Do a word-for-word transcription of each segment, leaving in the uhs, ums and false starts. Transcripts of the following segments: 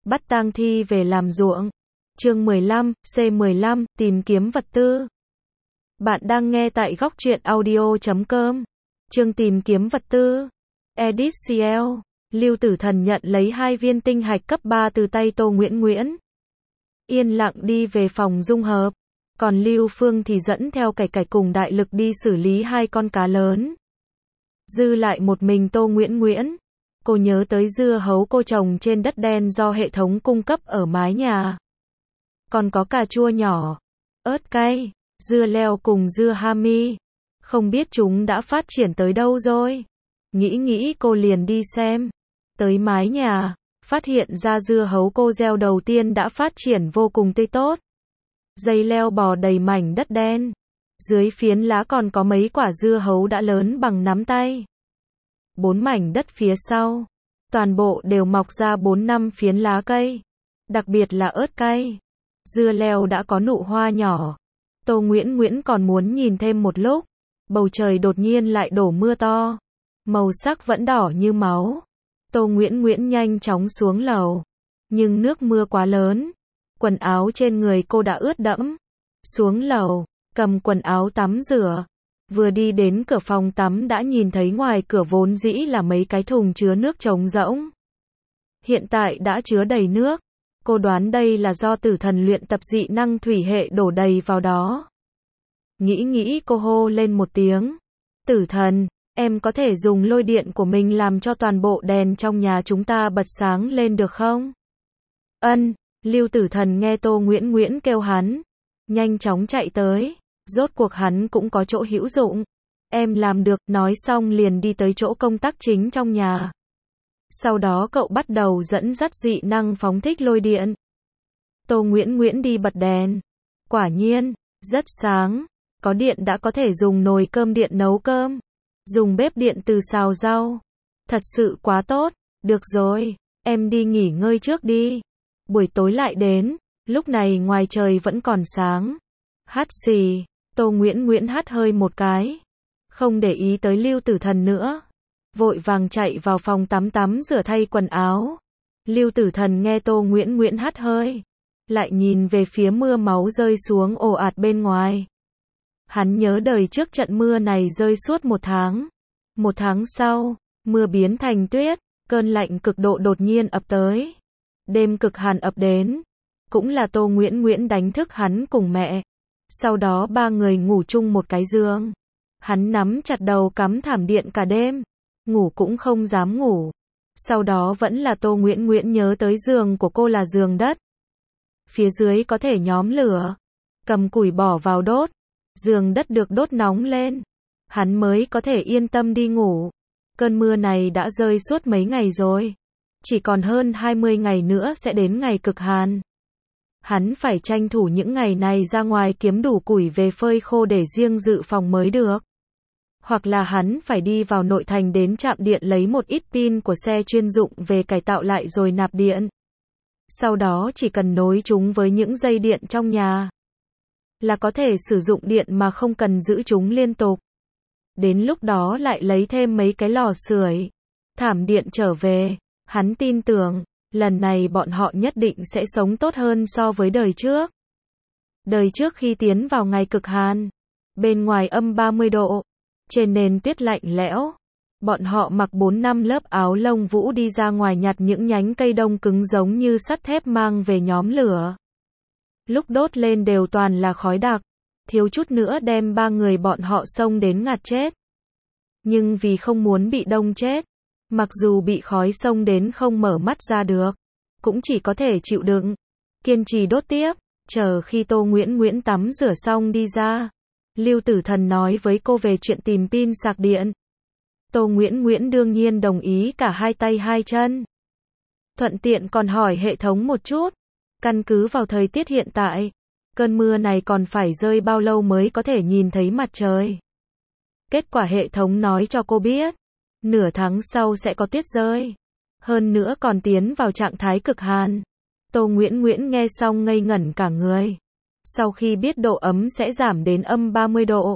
bắt tang thi về làm ruộng. Chương mười lăm, C mười lăm, tìm kiếm vật tư. Bạn đang nghe tại góc truyện audio chấm com. Chương tìm kiếm vật tư. Edit xê lờ. Lưu Tử Thần nhận lấy hai viên tinh hạch cấp ba từ tay Tô Nguyễn Nguyễn. Yên lặng đi về phòng dung hợp. Còn Lưu Phương thì dẫn theo Cải Cải cùng Đại Lực đi xử lý hai con cá lớn. Dư lại một mình Tô Nguyễn Nguyễn. Cô nhớ tới dưa hấu cô trồng trên đất đen do hệ thống cung cấp ở mái nhà. Còn có cà chua nhỏ, ớt cay, dưa leo cùng dưa hami. Không biết chúng đã phát triển tới đâu rồi. Nghĩ nghĩ cô liền đi xem. Tới mái nhà, phát hiện ra dưa hấu cô gieo đầu tiên đã phát triển vô cùng tươi tốt. Dây leo bò đầy mảnh đất đen. Dưới phiến lá còn có mấy quả dưa hấu đã lớn bằng nắm tay. Bốn mảnh đất phía sau, toàn bộ đều mọc ra bốn năm phiến lá cây. Đặc biệt là ớt cay. Dưa leo đã có nụ hoa nhỏ. Tô Nguyễn Nguyễn còn muốn nhìn thêm một lúc. Bầu trời đột nhiên lại đổ mưa to. Màu sắc vẫn đỏ như máu. Tô Nguyễn Nguyễn nhanh chóng xuống lầu. Nhưng nước mưa quá lớn. Quần áo trên người cô đã ướt đẫm. Xuống lầu, cầm quần áo tắm rửa. Vừa đi đến cửa phòng tắm đã nhìn thấy ngoài cửa vốn dĩ là mấy cái thùng chứa nước trống rỗng. Hiện tại đã chứa đầy nước. Cô đoán đây là do Tử Thần luyện tập dị năng thủy hệ đổ đầy vào đó. Nghĩ nghĩ cô hô lên một tiếng. Tử Thần, em có thể dùng lôi điện của mình làm cho toàn bộ đèn trong nhà chúng ta bật sáng lên được không? Ân, Lưu Tử Thần nghe Tô Nguyễn Nguyễn kêu hắn. Nhanh chóng chạy tới. Rốt cuộc hắn cũng có chỗ hữu dụng. Em làm được, nói xong liền đi tới chỗ công tắc chính trong nhà. Sau đó cậu bắt đầu dẫn dắt dị năng phóng thích lôi điện. Tô Nguyễn Nguyễn đi bật đèn. Quả nhiên, rất sáng. Có điện đã có thể dùng nồi cơm điện nấu cơm. Dùng bếp điện từ xào rau. Thật sự quá tốt. Được rồi, em đi nghỉ ngơi trước đi. Buổi tối lại đến. Lúc này ngoài trời vẫn còn sáng. Hắt xì. Tô Nguyễn Nguyễn hắt hơi một cái. Không để ý tới Lưu Tử Thần nữa. Vội vàng chạy vào phòng tắm tắm rửa thay quần áo. Lưu Tử Thần nghe Tô Nguyễn Nguyễn hắt hơi. Lại nhìn về phía mưa máu rơi xuống ồ ạt bên ngoài. Hắn nhớ đời trước trận mưa này rơi suốt một tháng. Một tháng sau, mưa biến thành tuyết. Cơn lạnh cực độ đột nhiên ập tới. Đêm cực hàn ập đến. Cũng là Tô Nguyễn Nguyễn đánh thức hắn cùng mẹ. Sau đó ba người ngủ chung một cái giường. Hắn nắm chặt đầu cắm thảm điện cả đêm. Ngủ cũng không dám ngủ. Sau đó vẫn là Tô Nguyễn Nguyễn nhớ tới giường của cô là giường đất. Phía dưới có thể nhóm lửa. Cầm củi bỏ vào đốt. Giường đất được đốt nóng lên. Hắn mới có thể yên tâm đi ngủ. Cơn mưa này đã rơi suốt mấy ngày rồi. Chỉ còn hơn hai mươi ngày nữa sẽ đến ngày cực hàn. Hắn phải tranh thủ những ngày này ra ngoài kiếm đủ củi về phơi khô để riêng dự phòng mới được. Hoặc là hắn phải đi vào nội thành đến trạm điện lấy một ít pin của xe chuyên dụng về cải tạo lại rồi nạp điện. Sau đó chỉ cần nối chúng với những dây điện trong nhà. Là có thể sử dụng điện mà không cần giữ chúng liên tục. Đến lúc đó lại lấy thêm mấy cái lò sưởi. Thảm điện trở về. Hắn tin tưởng. Lần này bọn họ nhất định sẽ sống tốt hơn so với đời trước. Đời trước khi tiến vào ngày cực hàn, bên ngoài âm ba mươi độ, trên nền tuyết lạnh lẽo, bọn họ mặc bốn năm lớp áo lông vũ đi ra ngoài nhặt những nhánh cây đông cứng giống như sắt thép mang về nhóm lửa. Lúc đốt lên đều toàn là khói đặc, thiếu chút nữa đem ba người bọn họ xông đến ngạt chết. Nhưng vì không muốn bị đông chết, mặc dù bị khói xông đến không mở mắt ra được, cũng chỉ có thể chịu đựng, kiên trì đốt tiếp, chờ khi Tô Nguyễn Nguyễn tắm rửa xong đi ra. Lưu Tử Thần nói với cô về chuyện tìm pin sạc điện. Tô Nguyễn Nguyễn đương nhiên đồng ý cả hai tay hai chân. Thuận tiện còn hỏi hệ thống một chút, căn cứ vào thời tiết hiện tại, cơn mưa này còn phải rơi bao lâu mới có thể nhìn thấy mặt trời. Kết quả hệ thống nói cho cô biết. Nửa tháng sau sẽ có tuyết rơi. Hơn nữa còn tiến vào trạng thái cực hàn. Tô Nguyễn Nguyễn nghe xong ngây ngẩn cả người. Sau khi biết độ ấm sẽ giảm đến âm ba mươi độ.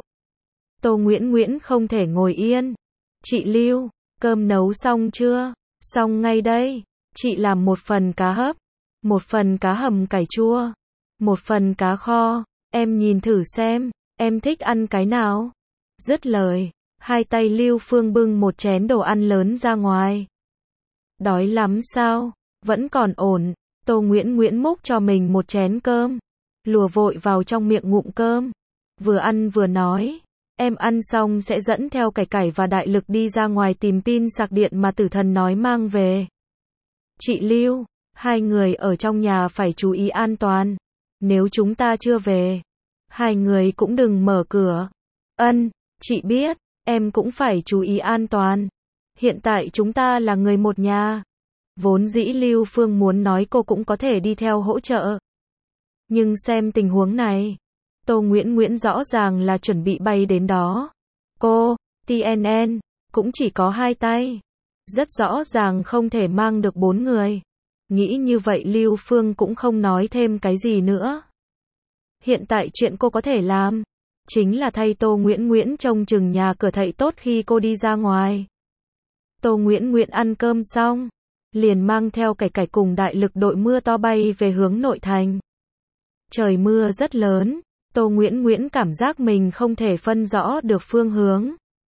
Tô Nguyễn Nguyễn không thể ngồi yên. Chị Lưu, cơm nấu xong chưa? Xong ngay đây. Chị làm một phần cá hấp. một phần cá hầm cải chua, một phần cá kho, em nhìn thử xem, em thích ăn cái nào? Dứt lời, hai tay Lưu Phương bưng một chén đồ ăn lớn ra ngoài. Đói lắm sao? Vẫn còn ổn. Tô Nguyễn Nguyễn múc cho mình một chén cơm, lùa vội vào trong miệng ngụm cơm, vừa ăn vừa nói, em ăn xong sẽ dẫn theo Cải Cải và Đại Lực đi ra ngoài tìm pin sạc điện mà Tử Thần nói mang về. Chị Lưu, hai người ở trong nhà phải chú ý an toàn, nếu chúng ta chưa về, hai người cũng đừng mở cửa. Ân, chị biết, em cũng phải chú ý an toàn. Hiện tại chúng ta là người một nhà. Vốn dĩ Lưu Phương muốn nói cô cũng có thể đi theo hỗ trợ. Nhưng xem tình huống này, Tô Nguyễn Nguyễn rõ ràng là chuẩn bị bay đến đó. Cô, tê en en, cũng chỉ có hai tay. Rất rõ ràng không thể mang được bốn người. Nghĩ như vậy Lưu Phương cũng không nói thêm cái gì nữa. Hiện tại chuyện cô có thể làm, chính là thay Tô Nguyễn Nguyễn trông chừng nhà cửa thầy tốt khi cô đi ra ngoài. Tô Nguyễn Nguyễn ăn cơm xong, liền mang theo Cải Cải cùng Đại Lực đội mưa to bay về hướng nội thành. Trời mưa rất lớn, Tô Nguyễn Nguyễn cảm giác mình không thể phân rõ được phương hướng.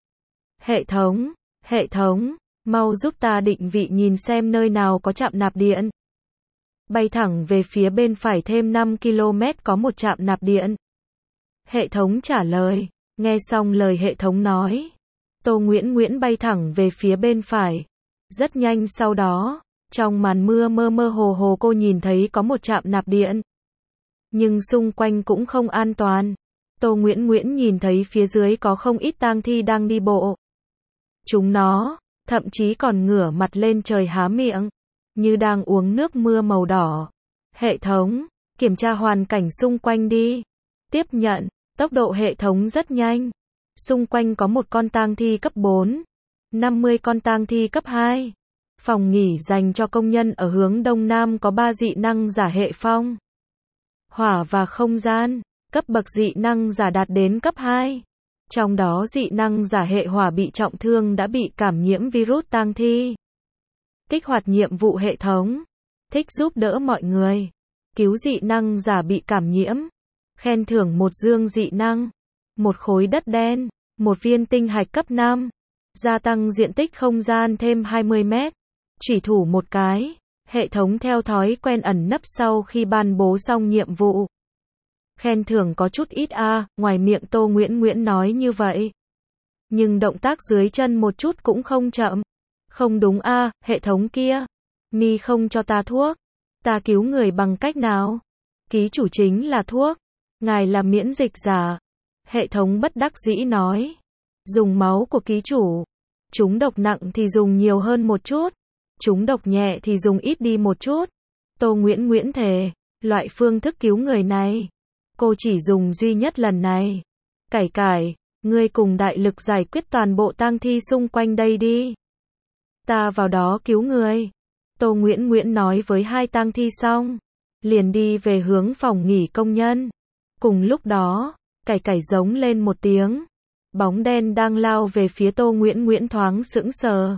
Hệ thống, hệ thống, mau giúp ta định vị nhìn xem nơi nào có trạm nạp điện. Bay thẳng về phía bên phải thêm năm ki lô mét có một trạm nạp điện. Hệ thống trả lời, nghe xong lời hệ thống nói, Tô Nguyễn Nguyễn bay thẳng về phía bên phải. Rất nhanh sau đó, trong màn mưa mơ mơ hồ hồ cô nhìn thấy có một trạm nạp điện. Nhưng xung quanh cũng không an toàn. Tô Nguyễn Nguyễn nhìn thấy phía dưới có không ít tang thi đang đi bộ. Chúng nó, thậm chí còn ngửa mặt lên trời há miệng, như đang uống nước mưa màu đỏ. Hệ thống, kiểm tra hoàn cảnh xung quanh đi. Tiếp nhận, tốc độ hệ thống rất nhanh. Xung quanh có một con tang thi cấp bốn, năm mươi con tang thi cấp hai. Phòng nghỉ dành cho công nhân ở hướng đông nam có ba dị năng giả hệ phong, hỏa và không gian, cấp bậc dị năng giả đạt đến cấp hai. Trong đó dị năng giả hệ hỏa bị trọng thương đã bị cảm nhiễm virus tang thi. Kích hoạt nhiệm vụ hệ thống, thích giúp đỡ mọi người, cứu dị năng giả bị cảm nhiễm, khen thưởng một dương dị năng, một khối đất đen, một viên tinh hạch cấp năm, gia tăng diện tích không gian thêm hai mươi mét, chủy thủ một cái. Hệ thống theo thói quen ẩn nấp sau khi ban bố xong nhiệm vụ. Khen thưởng có chút ít a, à, ngoài miệng Tô Nguyễn Nguyễn nói như vậy. Nhưng động tác dưới chân một chút cũng không chậm. Không đúng a, à, hệ thống kia. Mi không cho ta thuốc. Ta cứu người bằng cách nào? Ký chủ chính là thuốc. Ngài là miễn dịch giả. Hệ thống bất đắc dĩ nói. Dùng máu của ký chủ. Chúng độc nặng thì dùng nhiều hơn một chút. Chúng độc nhẹ thì dùng ít đi một chút. Tô Nguyễn Nguyễn thề, loại phương thức cứu người này, cô chỉ dùng duy nhất lần này. Cải Cải, ngươi cùng Đại Lực giải quyết toàn bộ tang thi xung quanh đây đi. Ta vào đó cứu người. Tô Nguyễn Nguyễn nói với hai tang thi xong, liền đi về hướng phòng nghỉ công nhân. Cùng lúc đó, Cải Cải giống lên một tiếng. Bóng đen đang lao về phía Tô Nguyễn Nguyễn thoáng sững sờ.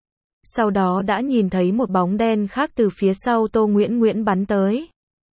Sau đó đã nhìn thấy một bóng đen khác từ phía sau Tô Nguyễn Nguyễn bắn tới.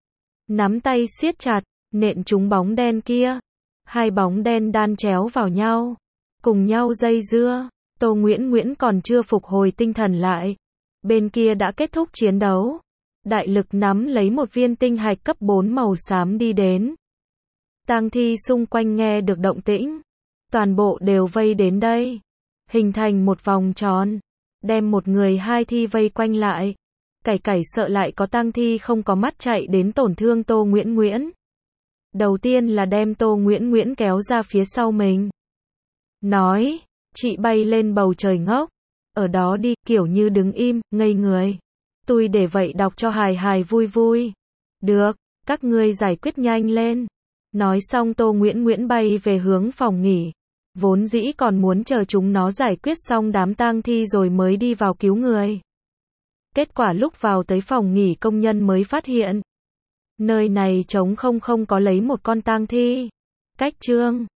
Nắm tay siết chặt, nện trúng bóng đen kia. Hai bóng đen đan chéo vào nhau, cùng nhau dây dưa. Tô Nguyễn Nguyễn còn chưa phục hồi tinh thần lại. Bên kia đã kết thúc chiến đấu. Đại Lực nắm lấy một viên tinh hạch cấp bốn màu xám đi đến. Tang thi xung quanh nghe được động tĩnh, toàn bộ đều vây đến đây, hình thành một vòng tròn, đem một người hai thi vây quanh lại. Cải Cải sợ lại có tang thi không có mắt chạy đến tổn thương Tô Nguyễn Nguyễn. Đầu tiên là đem Tô Nguyễn Nguyễn kéo ra phía sau mình. Nói, chị bay lên bầu trời ngốc, ở đó đi, kiểu như đứng im, ngây người. Tôi để vậy đọc cho hài hài vui vui. Được, các ngươi giải quyết nhanh lên. Nói xong Tô Nguyễn Nguyễn bay về hướng phòng nghỉ. Vốn dĩ còn muốn chờ chúng nó giải quyết xong đám tang thi rồi mới đi vào cứu người. Kết quả lúc vào tới phòng nghỉ công nhân mới phát hiện. Nơi này trống không không có lấy một con tang thi. Cách chương